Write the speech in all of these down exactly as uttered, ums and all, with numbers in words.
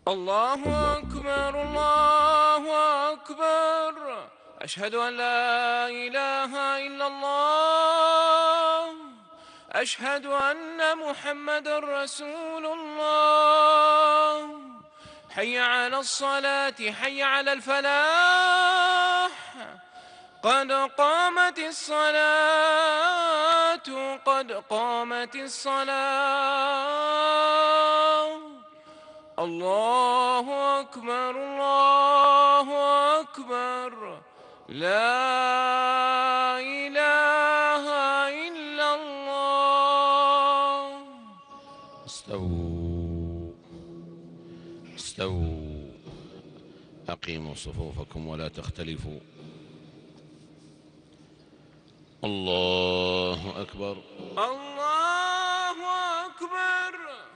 الله أكبر الله أكبر. أشهد أن لا إله إلا الله. أشهد أن محمد رسول الله. حي على الصلاة حي على الفلاح. قد قامت الصلاة قد قامت الصلاة. الله أكبر الله أكبر. لا إله إلا الله. استووا استووا أقيموا صفوفكم ولا تختلفوا. الله أكبر الله أكبر.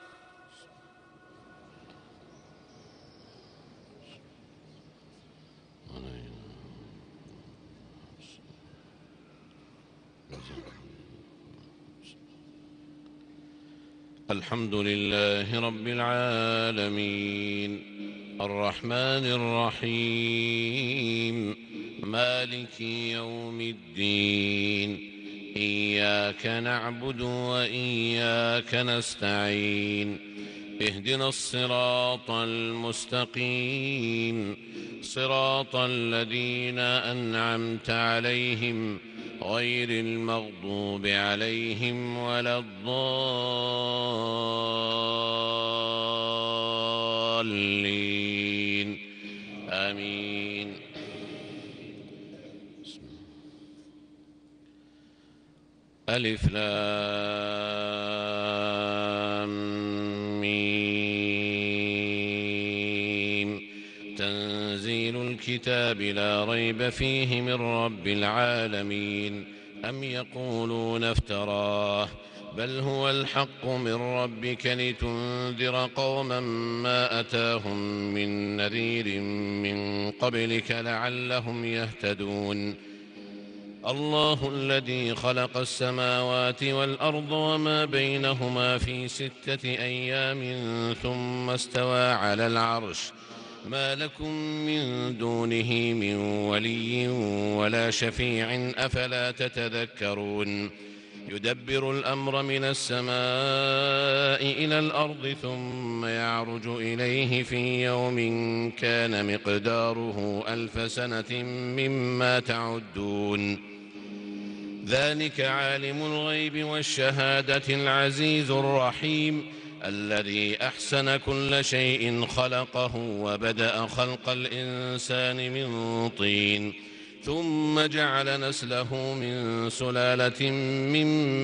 الحمد لله رب العالمين الرحمن الرحيم مالك يوم الدين. إياك نعبد وإياك نستعين. اهدنا الصراط المستقيم صراط الذين أنعمت عليهم غير المغضوب عليهم ولا الضالين آمين. ألف لام ميم. تنزيل الكتاب لا ريب فيه من رب العالمين. أم يقولون افتراه بل هو الحق من ربك لتنذر قوما ما أتاهم من نذير من قبلك لعلهم يهتدون. الله الذي خلق السماوات والأرض وما بينهما في ستة أيام ثم استوى على العرش. ما لكم من دونه من ولي ولا شفيع أفلا تتذكرون. يدبر الأمر من السماء إلى الأرض ثم يعرج إليه في يوم كان مقداره ألف سنة مما تعدون. ذلك عالم الغيب والشهادة العزيز الرحيم الذي أحسن كل شيء خلقه وبدأ خلق الإنسان من طين ثم جعل نسله من سلالة من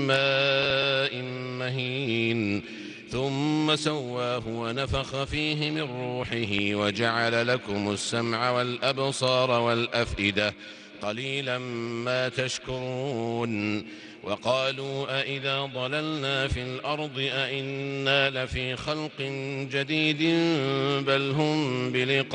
ماء مهين ثم سواه ونفخ فيه من روحه وجعل لكم السمع والأبصار والأفئدة قليلا ما تشكرون. وقالوا أئذا ضللنا في الأرض أئنا لفي خلق جديد بل هم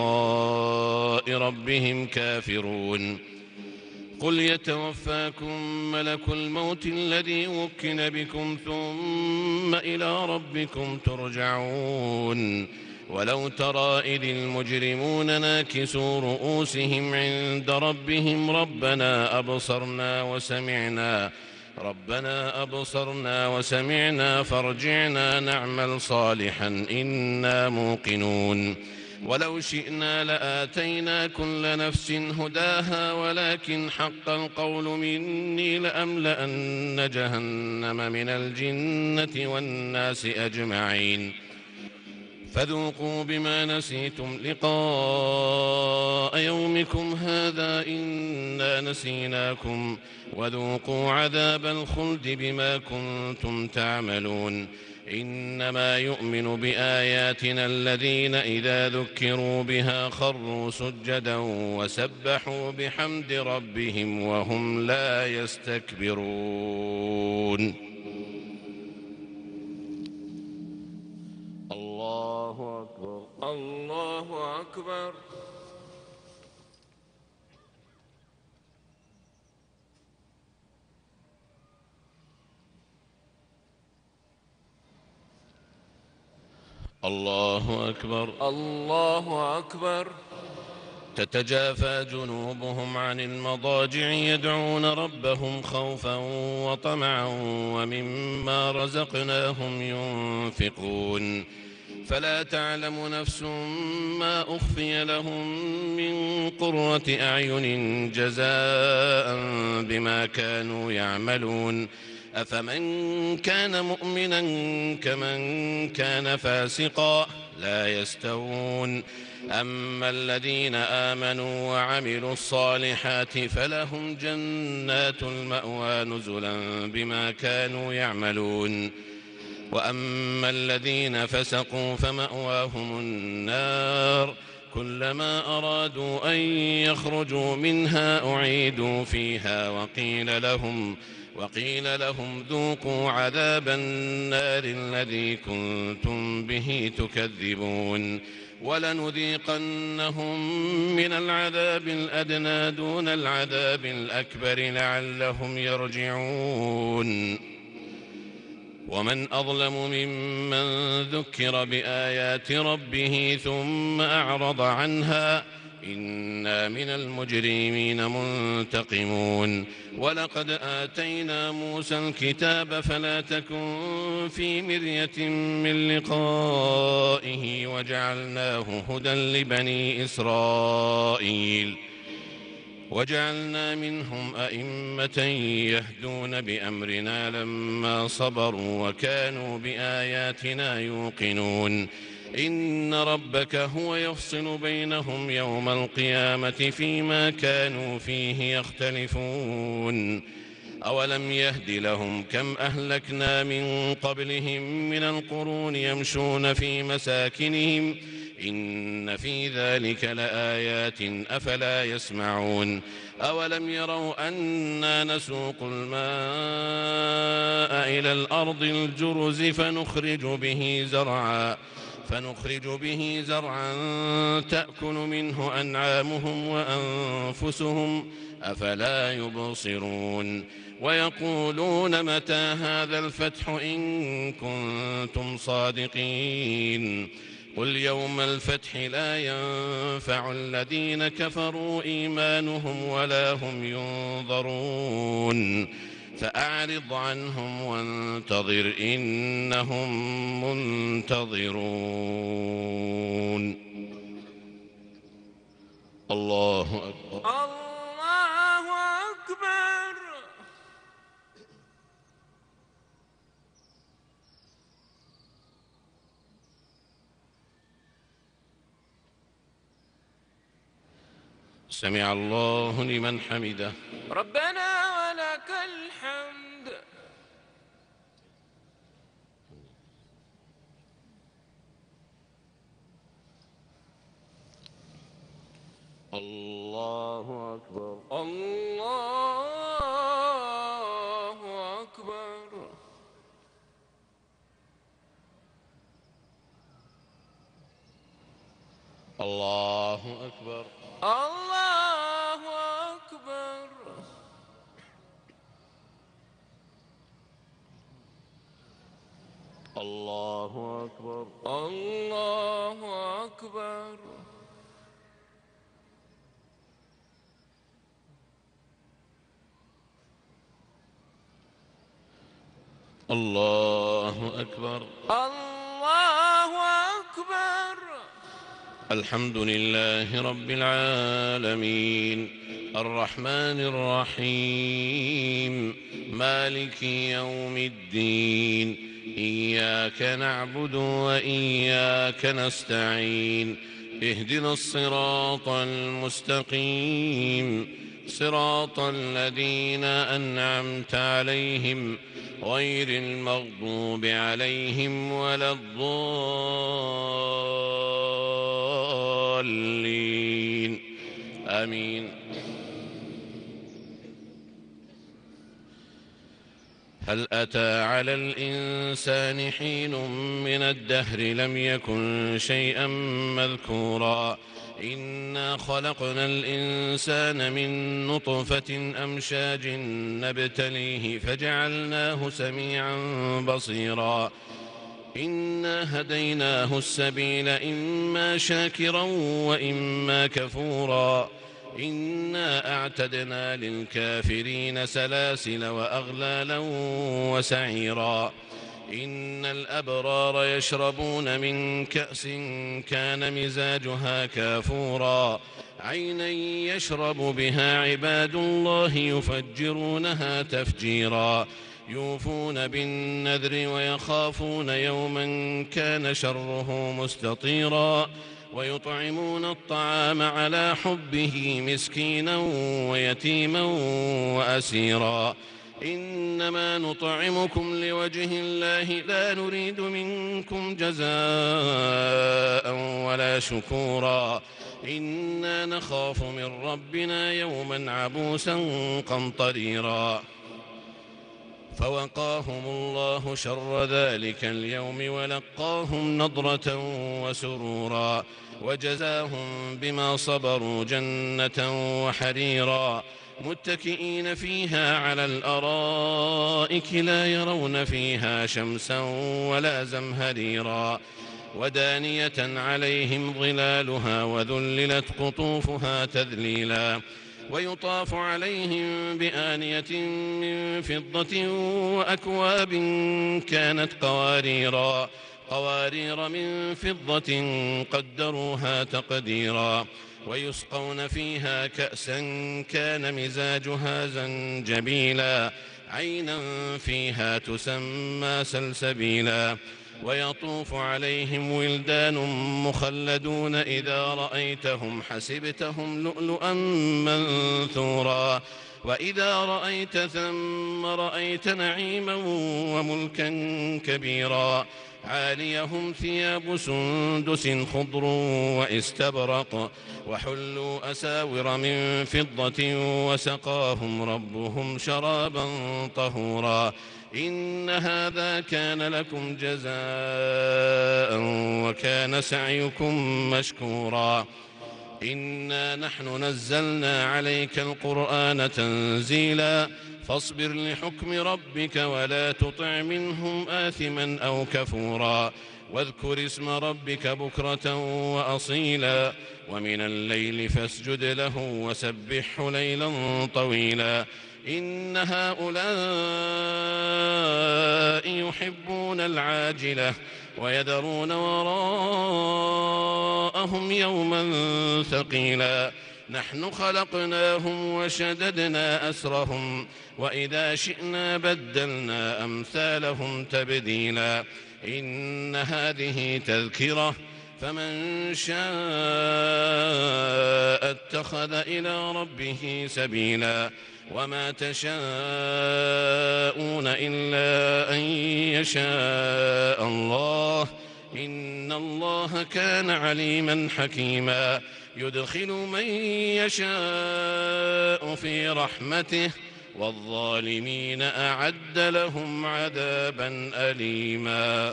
بلقاء ربهم كافرون. قل يتوفاكم ملك الموت الذي وكل بكم ثم إلى ربكم ترجعون. ولو ترى إذ المجرمون ناكسوا رؤوسهم عند ربهم ربنا أبصرنا وسمعنا ربنا أبصرنا وسمعنا فارجعنا نعمل صالحا إنا موقنون. ولو شئنا لآتينا كل نفس هداها ولكن حق القول مني لأملأن جهنم من الجنة والناس أجمعين. فذوقوا بما نسيتم لقاء يومكم هذا إنا نسيناكم وذوقوا عذاب الخلد بما كنتم تعملون. إنما يؤمن بآياتنا الذين إذا ذكروا بها خروا سجدا وسبحوا بحمد ربهم وهم لا يستكبرون. الله أكبر الله أكبر. الله أكبر. الله أكبر. تتجافى جنوبهم عن المضاجع يدعون ربهم خوفا وطمعا ومما رزقناهم ينفقون فلا تعلم نفس ما أخفي لهم من قرة أعين جزاء بما كانوا يعملون أفمن كان مؤمنا كمن كان فاسقا لا يستوون أما الذين آمنوا وعملوا الصالحات فلهم جنات المأوى نزلا بما كانوا يعملون وأما الذين فسقوا فمأواهم النار كلما أرادوا أن يخرجوا منها أعيدوا فيها وقيل لهم وقيل لهم ذوقوا عذاب النار الذي كنتم به تكذبون ولنذيقنهم من العذاب الأدنى دون العذاب الأكبر لعلهم يرجعون ومن أظلم ممن ذكر بآيات ربه ثم أعرض عنها إنا من المجرمين منتقمون ولقد آتينا موسى الكتاب فلا تكن في مرية من لقائه وجعلناه هدى لبني إسرائيل وجعلنا منهم أئمة يهدون بأمرنا لما صبروا وكانوا بآياتنا يوقنون إن ربك هو يفصل بينهم يوم القيامة فيما كانوا فيه يختلفون أولم يهد لهم كم أهلكنا من قبلهم من القرون يمشون في مساكنهم إن في ذلك لآيات أفلا يسمعون أولم يروا أنا نسوق الماء إلى الأرض الجرز فنخرج به زرعا فنخرج به زرعا تأكل منه أنعامهم وأنفسهم أفلا يبصرون ويقولون متى هذا الفتح إن كنتم صادقين قل يوم الفتح لا ينفع الذين كفروا إيمانهم ولا هم ينظرون فأعرض عنهم وانتظر إنهم منتظرون. الله أكبر. الله أكبر. سمع الله لمن حمده. ربنا ولك الحمد. الله أكبر. الله أكبر. الله أكبر. الله أكبر. الله أكبر. الله أكبر. الله أكبر. الله أكبر. الحمد لله رب العالمين الرحمن الرحيم مالك يوم الدين إياك نعبد وإياك نستعين اهدنا الصراط المستقيم صراط الذين أنعمت عليهم غير المغضوب عليهم ولا الضالين آمين. هل أتى على الإنسان حين من الدهر لم يكن شيئا مذكورا إنا خلقنا الإنسان من نطفة أمشاج نبتليه فجعلناه سميعا بصيرا إنا هديناه السبيل إما شاكرا وإما كفورا إنا أعتدنا للكافرين سلاسل وأغلالا وسعيرا إن الأبرار يشربون من كأس كان مزاجها كافورا عينا يشرب بها عباد الله يفجرونها تفجيرا يوفون بالنذر ويخافون يوما كان شره مستطيرا ويطعمون الطعام على حبه مسكينا ويتيما وأسيرا إنما نطعمكم لوجه الله لا نريد منكم جزاء ولا شكورا إنا نخاف من ربنا يوما عبوسا قمطريرا فوقاهم الله شر ذلك اليوم ولقاهم نضرة وسرورا وجزاهم بما صبروا جنة وحريرا متكئين فيها على الأرائك لا يرون فيها شمسا ولا زمهريرا ودانية عليهم ظلالها وذللت قطوفها تذليلا ويطاف عليهم بآنية من فضة وأكواب كانت قواريرا قوارير من فضة قدروها تقديرا ويسقون فيها كأسا كان مزاجها زنجبيلا عينا فيها تسمى سلسبيلا ويطوف عليهم ولدان مخلدون إذا رأيتهم حسبتهم لؤلؤا منثورا وإذا رأيت ثم رأيت نعيما وملكا كبيرا عاليهم ثياب سندس خضر واستبرق وحلوا أساور من فضة وسقاهم ربهم شرابا طهورا إن هذا كان لكم جزاء وكان سعيكم مشكورا إنا نحن نزلنا عليك القرآن تنزيلا فاصبر لحكم ربك ولا تطع منهم آثما أو كفورا واذكر اسم ربك بكرة وأصيلا ومن الليل فاسجد له وسبحه ليلا طويلا إن هؤلاء يحبون العاجلة ويذرون وراءهم يوما ثقيلا نحن خلقناهم وشددنا أسرهم وإذا شئنا بدلنا أمثالهم تبديلا إن هذه تذكرة فمن شاء اتخذ إلى ربه سبيلا وما تشاءون إلا أن يشاء الله إن الله كان عليما حكيما يدخل من يشاء في رحمته والظالمين أعد لهم عذابا أليما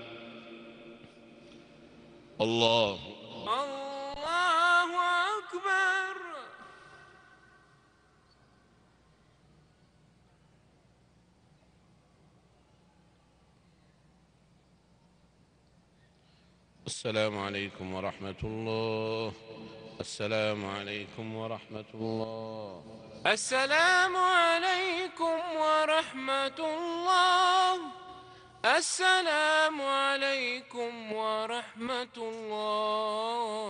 الله الله أكبر. السلام عليكم ورحمة الله. السلام عليكم ورحمة الله. السلام عليكم ورحمة الله. السلام عليكم ورحمة الله.